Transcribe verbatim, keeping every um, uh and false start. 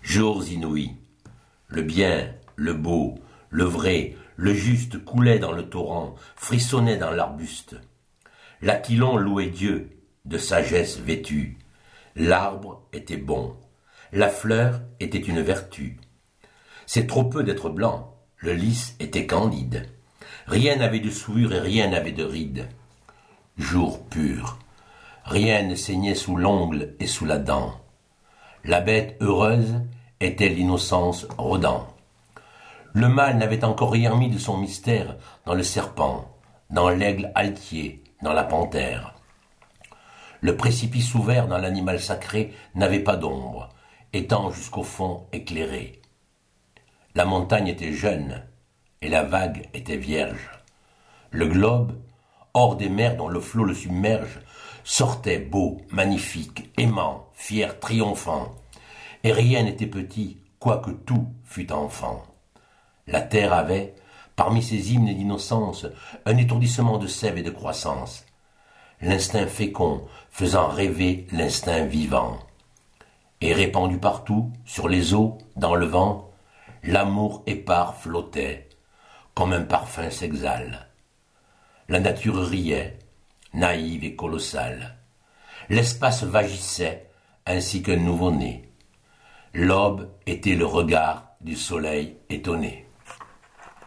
Jours inouïs. Le bien, le beau, le vrai, le juste coulaient dans le torrent, frissonnaient dans l'arbuste. L'aquilon louait Dieu, de sagesse vêtu. L'arbre était bon, la fleur était une vertu. C'est trop peu d'être blanc, le lys était candide. Rien n'avait de souillure et rien n'avait de rides. Jour pur, rien ne saignait sous l'ongle et sous la dent. La bête heureuse était l'innocence rôdant. Le mal n'avait encore rien mis de son mystère dans le serpent, dans l'aigle altier, dans la panthère. Le précipice ouvert dans l'animal sacré n'avait pas d'ombre, étant jusqu'au fond éclairé. La montagne était jeune, et la vague était vierge. Le globe, hors des mers dont le flot le submerge, sortait beau, magnifique, aimant, fier, triomphant. Et rien n'était petit, quoique tout fût enfant. La terre avait, parmi ses hymnes d'innocence, un étourdissement de sève et de croissance. L'instinct fécond faisant rêver l'instinct vivant. Et répandu partout, sur les eaux, dans le vent, l'amour épars flottait, comme un parfum s'exhale. La nature riait, naïve et colossale. L'espace vagissait, ainsi qu'un nouveau-né. L'aube était le regard du soleil étonné.